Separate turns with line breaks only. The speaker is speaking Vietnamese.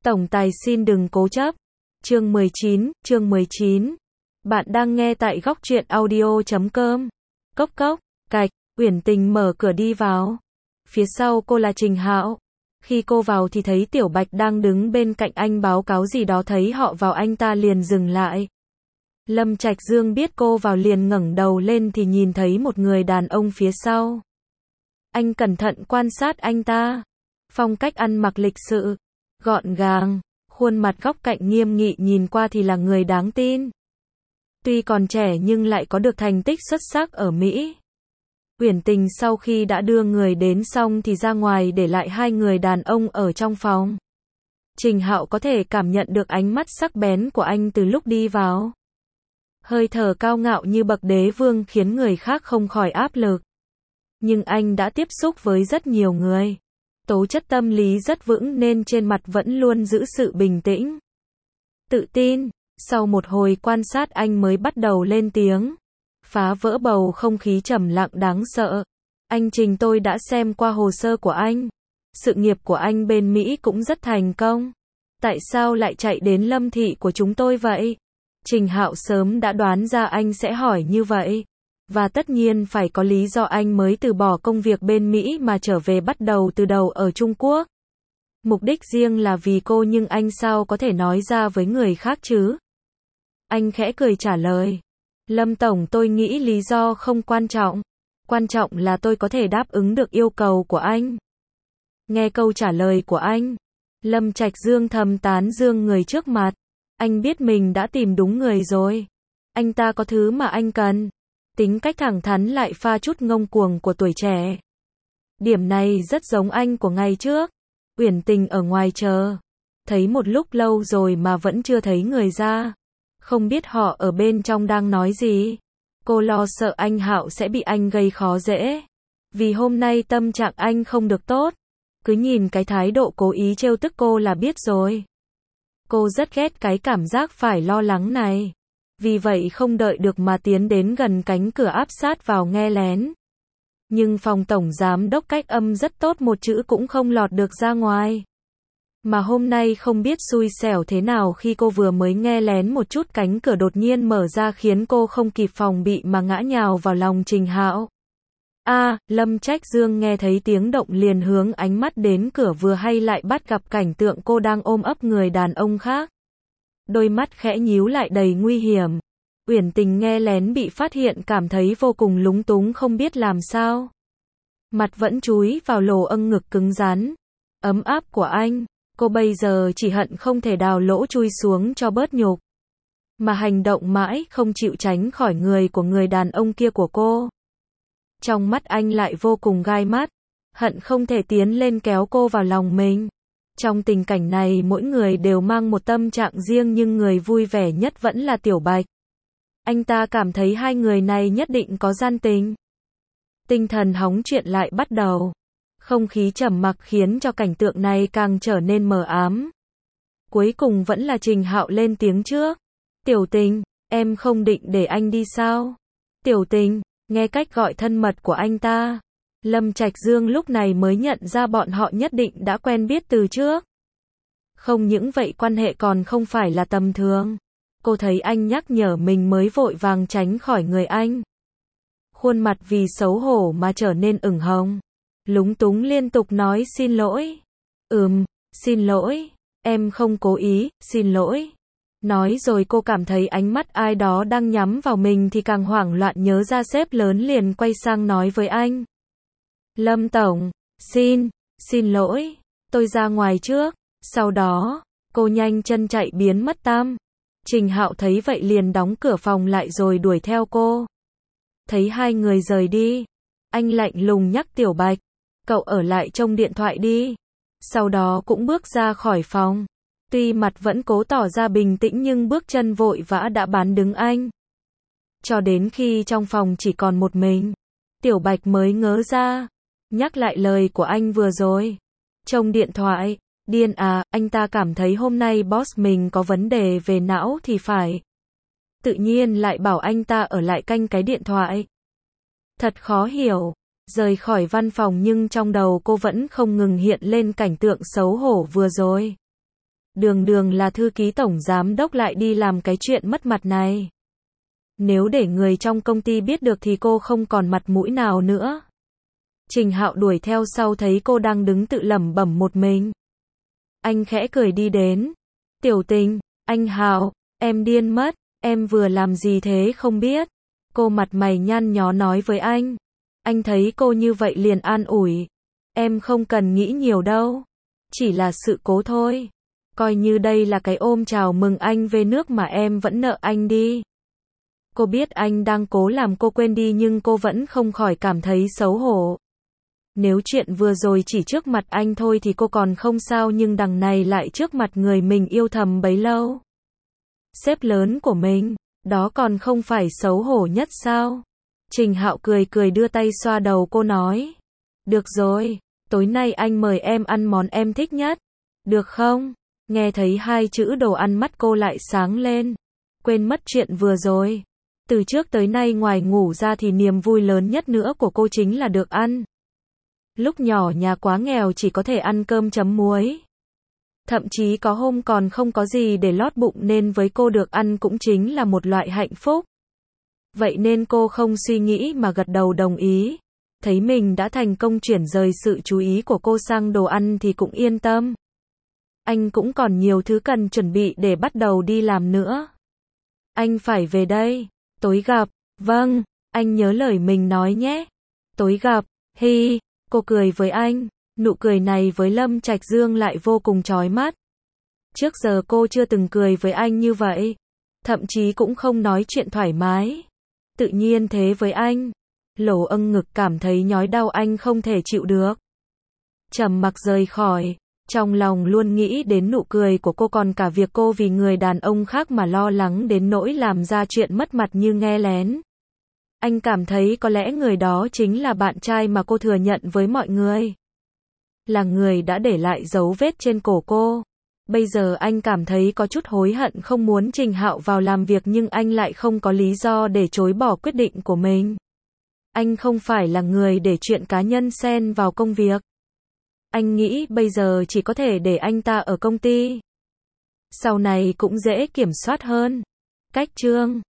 Tổng tài xin đừng cố chấp. Chương 19. Bạn đang nghe tại góc truyện audio.com. Cốc cốc, cạch, Uyển Tình mở cửa đi vào. Phía sau cô là Trình Hạo. Khi cô vào thì thấy Tiểu Bạch đang đứng bên cạnh anh báo cáo gì đó, thấy họ vào anh ta liền dừng lại. Lâm Trạch Dương biết cô vào liền ngẩng đầu lên thì nhìn thấy một người đàn ông phía sau. Anh cẩn thận quan sát anh ta. Phong cách ăn mặc lịch sự, gọn gàng, khuôn mặt góc cạnh nghiêm nghị, nhìn qua thì là người đáng tin. Tuy còn trẻ nhưng lại có được thành tích xuất sắc ở Mỹ. Uyển Tình sau khi đã đưa người đến xong thì ra ngoài để lại hai người đàn ông ở trong phòng. Trình Hạo có thể cảm nhận được ánh mắt sắc bén của anh từ lúc đi vào. Hơi thở cao ngạo như bậc đế vương khiến người khác không khỏi áp lực. Nhưng anh đã tiếp xúc với rất nhiều người. Tố chất tâm lý rất vững nên trên mặt vẫn luôn giữ sự bình tĩnh, tự tin. Sau một hồi quan sát anh mới bắt đầu lên tiếng, phá vỡ bầu không khí trầm lặng đáng sợ. Anh Trình, tôi đã xem qua hồ sơ của anh. Sự nghiệp của anh bên Mỹ cũng rất thành công. Tại sao lại chạy đến Lâm thị của chúng tôi vậy? Trình Hạo sớm đã đoán ra anh sẽ hỏi như vậy. Và tất nhiên phải có lý do anh mới từ bỏ công việc bên Mỹ mà trở về bắt đầu từ đầu ở Trung Quốc. Mục đích riêng là vì cô, nhưng anh sao có thể nói ra với người khác chứ? Anh khẽ cười trả lời. Lâm Tổng, tôi nghĩ lý do không quan trọng. Quan trọng là tôi có thể đáp ứng được yêu cầu của anh. Nghe câu trả lời của anh, Lâm Trạch Dương thầm tán dương người trước mặt. Anh biết mình đã tìm đúng người rồi. Anh ta có thứ mà anh cần. Tính cách thẳng thắn lại pha chút ngông cuồng của tuổi trẻ. Điểm này rất giống anh của ngày trước. Uyển Tình ở ngoài chờ. Thấy một lúc lâu rồi mà vẫn chưa thấy người ra. Không biết họ ở bên trong đang nói gì. Cô lo sợ anh Hạo sẽ bị anh gây khó dễ. Vì hôm nay tâm trạng anh không được tốt. Cứ nhìn cái thái độ cố ý trêu tức cô là biết rồi. Cô rất ghét cái cảm giác phải lo lắng này. Vì vậy không đợi được mà tiến đến gần cánh cửa áp sát vào nghe lén. Nhưng phòng tổng giám đốc cách âm rất tốt, một chữ cũng không lọt được ra ngoài. Mà hôm nay không biết xui xẻo thế nào, khi cô vừa mới nghe lén một chút, cánh cửa đột nhiên mở ra khiến cô không kịp phòng bị mà ngã nhào vào lòng Trình Hạo. Lâm Trạch Dương nghe thấy tiếng động liền hướng ánh mắt đến cửa, vừa hay lại bắt gặp cảnh tượng cô đang ôm ấp người đàn ông khác. Đôi mắt khẽ nhíu lại đầy nguy hiểm. Uyển Tình nghe lén bị phát hiện cảm thấy vô cùng lúng túng, không biết làm sao. Mặt vẫn chúi vào lồ âng ngực cứng rắn, ấm áp của anh. Cô bây giờ chỉ hận không thể đào lỗ chui xuống cho bớt nhục. Mà hành động mãi không chịu tránh khỏi người của người đàn ông kia của cô. Trong mắt anh lại vô cùng gai mắt, hận không thể tiến lên kéo cô vào lòng mình. Trong tình cảnh này mỗi người đều mang một tâm trạng riêng, nhưng người vui vẻ nhất vẫn là Tiểu Bạch. Anh ta cảm thấy hai người này nhất định có gian tình. Tinh thần hóng chuyện lại bắt đầu. Không khí trầm mặc khiến cho cảnh tượng này càng trở nên mờ ám. Cuối cùng vẫn là Trình Hạo lên tiếng trước. Tiểu Tình, em không định để anh đi sao? Tiểu Tình, nghe cách gọi thân mật của anh ta. Lâm Trạch Dương lúc này mới nhận ra bọn họ nhất định đã quen biết từ trước. Không những vậy quan hệ còn không phải là tầm thường. Cô thấy anh nhắc nhở mình mới vội vàng tránh khỏi người anh. Khuôn mặt vì xấu hổ mà trở nên ửng hồng. Lúng túng liên tục nói xin lỗi. Xin lỗi, em không cố ý, xin lỗi. Nói rồi cô cảm thấy ánh mắt ai đó đang nhắm vào mình thì càng hoảng loạn, nhớ ra sếp lớn liền quay sang nói với anh. Lâm Tổng, xin lỗi, tôi ra ngoài trước. Sau đó, cô nhanh chân chạy biến mất tăm. Trình Hạo thấy vậy liền đóng cửa phòng lại rồi đuổi theo cô. Thấy hai người rời đi, anh lạnh lùng nhắc Tiểu Bạch, cậu ở lại trông điện thoại đi. Sau đó cũng bước ra khỏi phòng. Tuy mặt vẫn cố tỏ ra bình tĩnh nhưng bước chân vội vã đã bán đứng anh. Cho đến khi trong phòng chỉ còn một mình, Tiểu Bạch mới ngớ ra, nhắc lại lời của anh vừa rồi. Trông điện thoại, điên à, anh ta cảm thấy hôm nay boss mình có vấn đề về não thì phải. Tự nhiên lại bảo anh ta ở lại canh cái điện thoại. Thật khó hiểu. Rời khỏi văn phòng nhưng trong đầu cô vẫn không ngừng hiện lên cảnh tượng xấu hổ vừa rồi. Đường đường là thư ký tổng giám đốc lại đi làm cái chuyện mất mặt này. Nếu để người trong công ty biết được thì cô không còn mặt mũi nào nữa. Trình Hạo đuổi theo sau thấy cô đang đứng tự lẩm bẩm một mình. Anh khẽ cười đi đến. Tiểu Tình, anh Hạo, em điên mất, em vừa làm gì thế không biết. Cô mặt mày nhăn nhó nói với anh. Anh thấy cô như vậy liền an ủi. Em không cần nghĩ nhiều đâu. Chỉ là sự cố thôi. Coi như đây là cái ôm chào mừng anh về nước mà em vẫn nợ anh đi. Cô biết anh đang cố làm cô quên đi nhưng cô vẫn không khỏi cảm thấy xấu hổ. Nếu chuyện vừa rồi chỉ trước mặt anh thôi thì cô còn không sao nhưng đằng này lại trước mặt người mình yêu thầm bấy lâu. Sếp lớn của mình, đó còn không phải xấu hổ nhất sao? Trình Hạo cười cười đưa tay xoa đầu cô nói. Được rồi, tối nay anh mời em ăn món em thích nhất. Được không? Nghe thấy hai chữ đồ ăn mắt cô lại sáng lên. Quên mất chuyện vừa rồi. Từ trước tới nay ngoài ngủ ra thì niềm vui lớn nhất nữa của cô chính là được ăn. Lúc nhỏ nhà quá nghèo chỉ có thể ăn cơm chấm muối. Thậm chí có hôm còn không có gì để lót bụng nên với cô được ăn cũng chính là một loại hạnh phúc. Vậy nên cô không suy nghĩ mà gật đầu đồng ý. Thấy mình đã thành công chuyển rời sự chú ý của cô sang đồ ăn thì cũng yên tâm. Anh cũng còn nhiều thứ cần chuẩn bị để bắt đầu đi làm nữa. Anh phải về đây. Tối gặp. Vâng, anh nhớ lời mình nói nhé. Tối gặp. Hi. Cô cười với anh. Nụ cười này với Lâm Trạch Dương lại vô cùng chói mắt. Trước giờ cô chưa từng cười với anh như vậy. Thậm chí cũng không nói chuyện thoải mái. Tự nhiên thế với anh. Lỗ âng ngực cảm thấy nhói đau anh không thể chịu được. Trầm mặc rời khỏi. Trong lòng luôn nghĩ đến nụ cười của cô còn cả việc cô vì người đàn ông khác mà lo lắng đến nỗi làm ra chuyện mất mặt như nghe lén. Anh cảm thấy có lẽ người đó chính là bạn trai mà cô thừa nhận với mọi người. Là người đã để lại dấu vết trên cổ cô. Bây giờ anh cảm thấy có chút hối hận không muốn Trình Hạo vào làm việc nhưng anh lại không có lý do để chối bỏ quyết định của mình. Anh không phải là người để chuyện cá nhân xen vào công việc. Anh nghĩ bây giờ chỉ có thể để anh ta ở công ty. Sau này cũng dễ kiểm soát hơn. Cách chương